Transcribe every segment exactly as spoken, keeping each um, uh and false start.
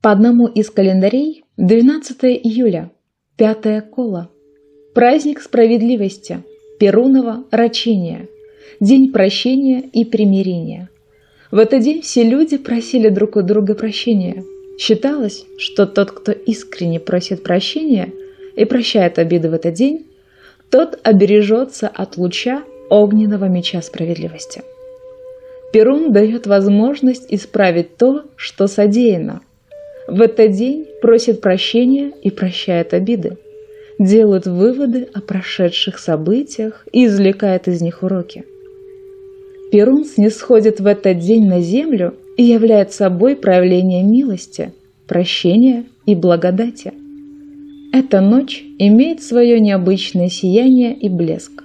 По одному из календарей двенадцатое июля, пятое коло, праздник справедливости, Перуново рачение, день прощения и примирения. В этот день все люди просили друг у друга прощения. Считалось, что тот, кто искренне просит прощения и прощает обиды в этот день, тот обережется от луча огненного меча справедливости. Перун дает возможность исправить то, что содеяно. В этот день просит прощения и прощает обиды, делают выводы о прошедших событиях и извлекает из них уроки. Перун снисходит в этот день на землю и является собой проявление милости, прощения и благодати. Эта ночь имеет свое необычное сияние и блеск.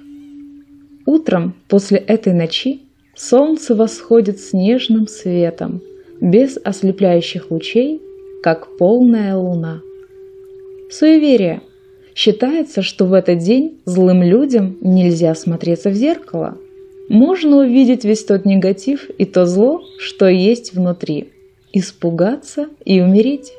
Утром после этой ночи солнце восходит с нежным светом, без ослепляющих лучей, как полная луна. Суеверие. Считается, что в этот день злым людям нельзя смотреться в зеркало. Можно увидеть весь тот негатив и то зло, что есть внутри, испугаться и умереть.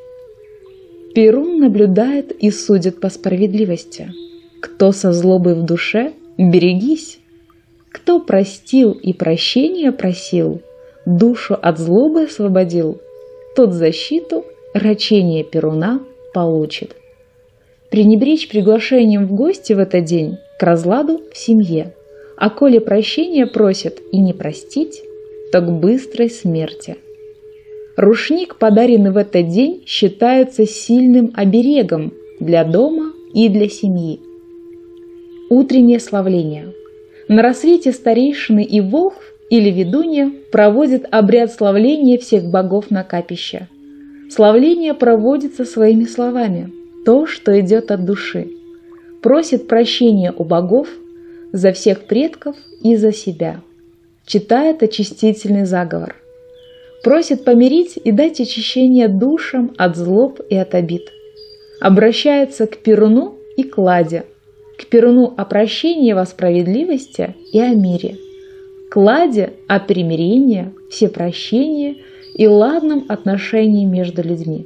Перун наблюдает и судит по справедливости. Кто со злобой в душе, берегись. Кто простил и прощения просил, душу от злобы освободил, тот защиту, рачение Перуна получит. Пренебречь приглашением в гости в этот день к разладу в семье, а коли прощения просят и не простить, то к быстрой смерти. Рушник, подаренный в этот день, считается сильным оберегом для дома и для семьи. Утреннее славление. На рассвете старейшины и волхв или ведунья проводят обряд славления всех богов на капище. Славление проводится своими словами, то, что идет от души. Просит прощения у богов за всех предков и за себя. Читает очистительный заговор. Просит помирить и дать очищение душам от злоб и от обид. Обращается к Перуну и к Ладе. К Перуну о прощении во справедливости и о мире. К Ладе о примирении, всепрощении и ладном отношении между людьми.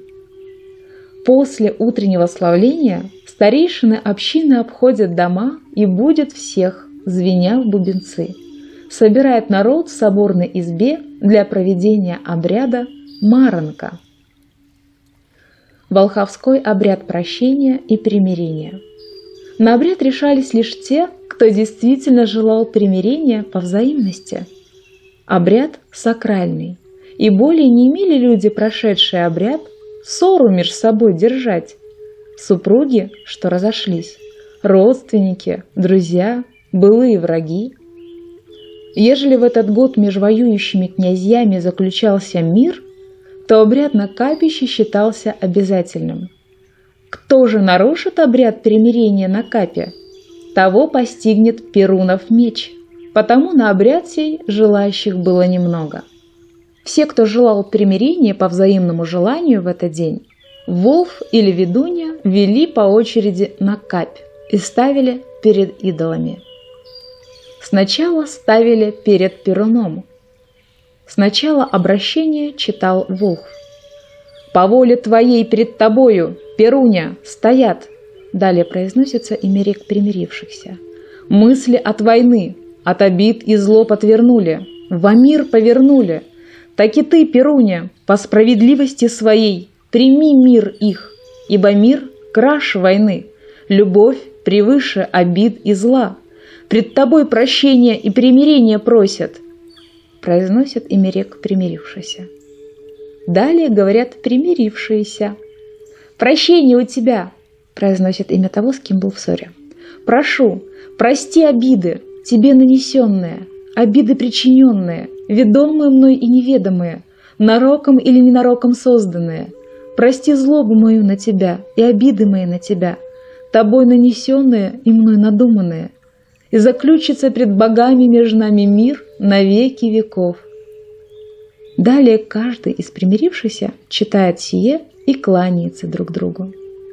После утреннего славления старейшины общины обходят дома и будят всех, звеня в бубенцы. Собирает народ в соборной избе для проведения обряда Маранка. Волховской обряд прощения и примирения. На обряд решались лишь те, кто действительно желал примирения по взаимности. Обряд сакральный, и более не имели люди, прошедшие обряд, ссору между собой держать. Супруги, что разошлись, родственники, друзья, былые враги. Ежели в этот год между воюющими князьями заключался мир, то обряд на капище считался обязательным. Кто же нарушит обряд примирения на капе, того постигнет Перунов меч, потому на обряд сей желающих было немного. Все, кто желал примирения по взаимному желанию в этот день, волхв или ведунья вели по очереди на капь и ставили перед идолами. Сначала ставили перед Перуном. Сначала обращение читал волхв. «По воле твоей пред тобою, Перуня, стоят!» Далее произносится имя рек примирившихся. «Мысли от войны, от обид и злоб отвернули, во мир повернули. Так и ты, Перуня, по справедливости своей прими мир их, ибо мир краше войны, любовь превыше обид и зла. Пред тобой прощения и примирения просят», произносят имя рек примирившихся. Далее говорят примирившиеся. «Прощение у тебя», произносит имя того, с кем был в ссоре. «Прошу, прости обиды, тебе нанесенные, обиды причиненные, ведомые мной и неведомые, нароком или ненароком созданные. Прости злобу мою на тебя и обиды мои на тебя, тобой нанесенные и мной надуманные. И заключится пред богами между нами мир на веки веков». Далее каждый из примирившихся читает сие и кланяется друг другу.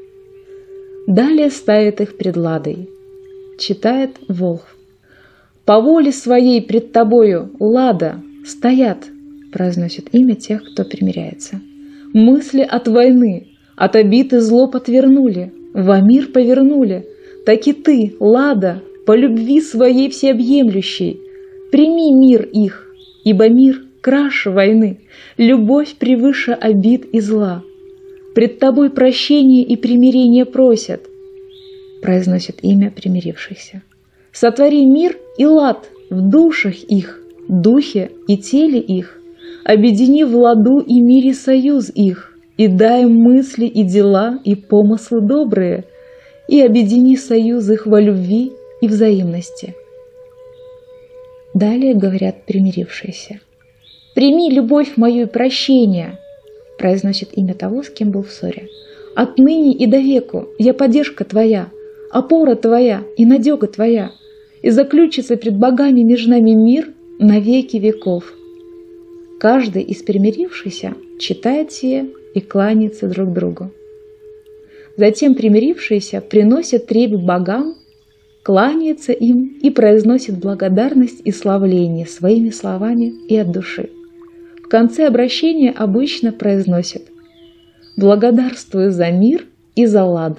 Далее ставит их пред Ладой. Читает волхв. «По воле своей пред тобою, Лада, стоят», произносит имя тех, кто примиряется. Мысли от войны, от обид и злоб отвернули, во мир повернули. Так и ты, Лада, по любви своей всеобъемлющей, прими мир их, ибо мир краше войны, любовь превыше обид и зла. Пред тобой прощение и примирение просят, произносит имя примирившихся. Сотвори мир и лад в душах их, духе и теле их, объедини в ладу и мире союз их, и дай им мысли и дела и помыслы добрые, и объедини союз их во любви и взаимности. Далее говорят примирившиеся. «Прими любовь мою и прощение», произносит имя того, с кем был в ссоре. «Отныне и до веку я поддержка твоя, опора твоя и надега твоя, и заключится пред богами между нами мир на веки веков». Каждый из примирившихся читает сие и кланяется друг другу. Затем примирившиеся приносят требы богам, кланяется им и произносит благодарность и славление своими словами и от души. В конце обращения обычно произносят «Благодарствую за мир и за лад».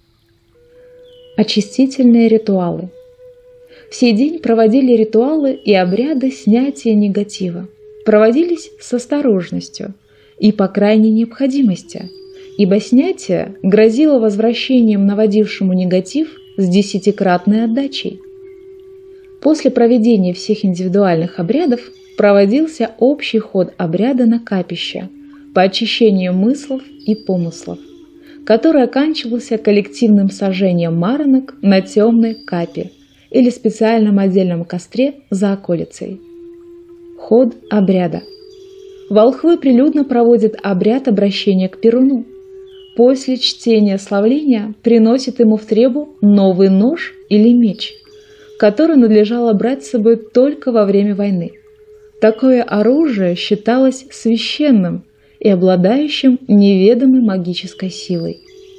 Очистительные ритуалы. В сей день проводили ритуалы и обряды снятия негатива. Проводились с осторожностью и по крайней необходимости, ибо снятие грозило возвращением наводившему негатив с десятикратной отдачей. После проведения всех индивидуальных обрядов проводился общий ход обряда на капище по очищению мыслей и помыслов, который оканчивался коллективным сожжением маранок на темной капе или специальном отдельном костре за околицей. Ход обряда. Волхвы прилюдно проводят обряд обращения к Перуну. После чтения славления приносят ему в требу новый нож или меч, который надлежало брать с собой только во время войны. Такое оружие считалось священным и обладающим неведомой магической силой.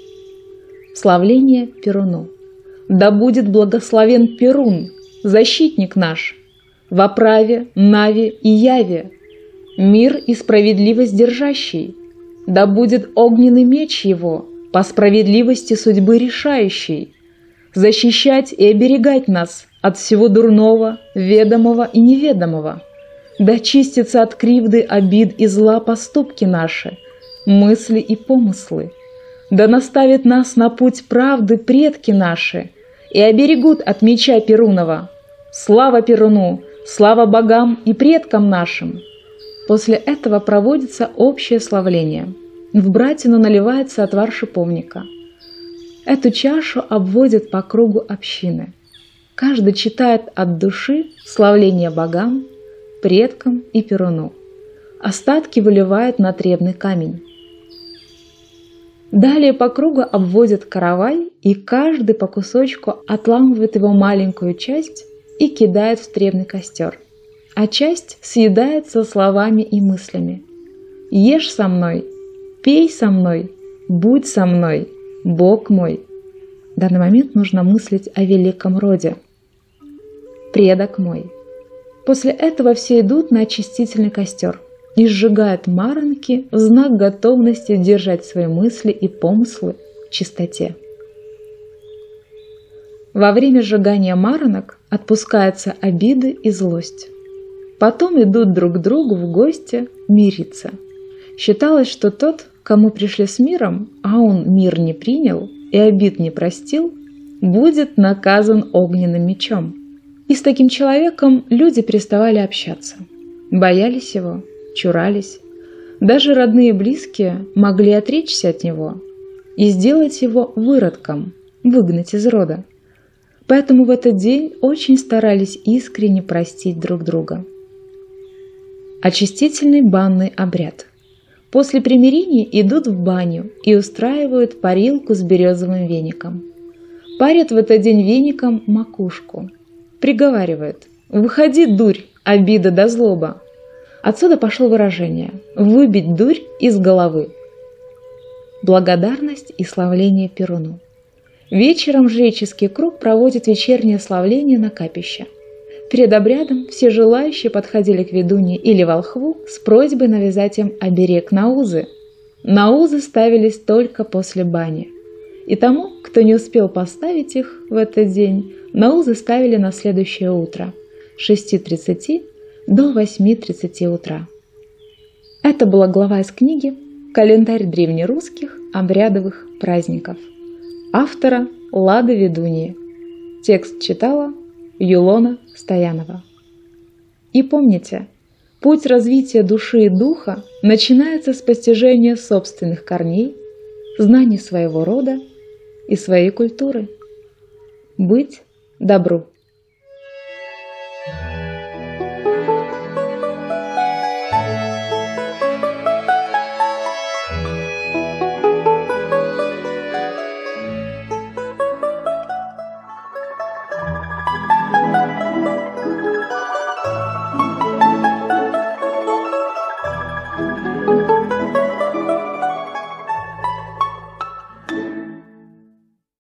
Славление Перуну. Да будет благословен Перун, защитник наш, во праве, наве и яве, мир и справедливость держащий. Да будет огненный меч его, по справедливости судьбы решающий, защищать и оберегать нас от всего дурного, ведомого и неведомого. Да чистятся от кривды, обид и зла поступки наши, мысли и помыслы. Да наставят нас на путь правды предки наши и оберегут от меча Перунова. Слава Перуну, слава богам и предкам нашим! После этого проводится общее славление. В братину наливается отвар шиповника. Эту чашу обводят по кругу общины. Каждый читает от души славление богам, предкам и Перуну. Остатки выливает на требный камень. Далее по кругу обводят каравай, и каждый по кусочку отламывает его маленькую часть и кидает в требный костер, а часть съедается словами и мыслями. «Ешь со мной, пей со мной, будь со мной, Бог мой». В данный момент нужно мыслить о великом роде. «Предок мой». После этого все идут на очистительный костер и сжигают маранки в знак готовности держать свои мысли и помыслы в чистоте. Во время сжигания маранок отпускаются обиды и злость. Потом идут друг к другу в гости мириться. Считалось, что тот, кому пришли с миром, а он мир не принял и обид не простил, будет наказан огненным мечом. И с таким человеком люди переставали общаться. Боялись его, чурались. Даже родные и близкие могли отречься от него и сделать его выродком, выгнать из рода. Поэтому в этот день очень старались искренне простить друг друга. Очистительный банный обряд. После примирения идут в баню и устраивают парилку с березовым веником. Парят в этот день веником макушку. Приговаривают: «Выходи, дурь, обида да злоба». Отсюда пошло выражение «выбить дурь из головы». Благодарность и славление Перуну. Вечером жреческий круг проводит вечернее славление на капище. Перед обрядом все желающие подходили к ведуне или волхву с просьбой навязать им оберег на узы. на узы ставились только после бани. И тому, кто не успел поставить их в этот день, на узы ставили на следующее утро с шести тридцати до восьми тридцати утра. Это была глава из книги «Календарь древнерусских обрядовых праздников» автора Лады Ведуньи. Текст читала Юлона Стоянова. И помните, путь развития души и духа начинается с постижения собственных корней, знания своего рода и своей культуры. Быть добру.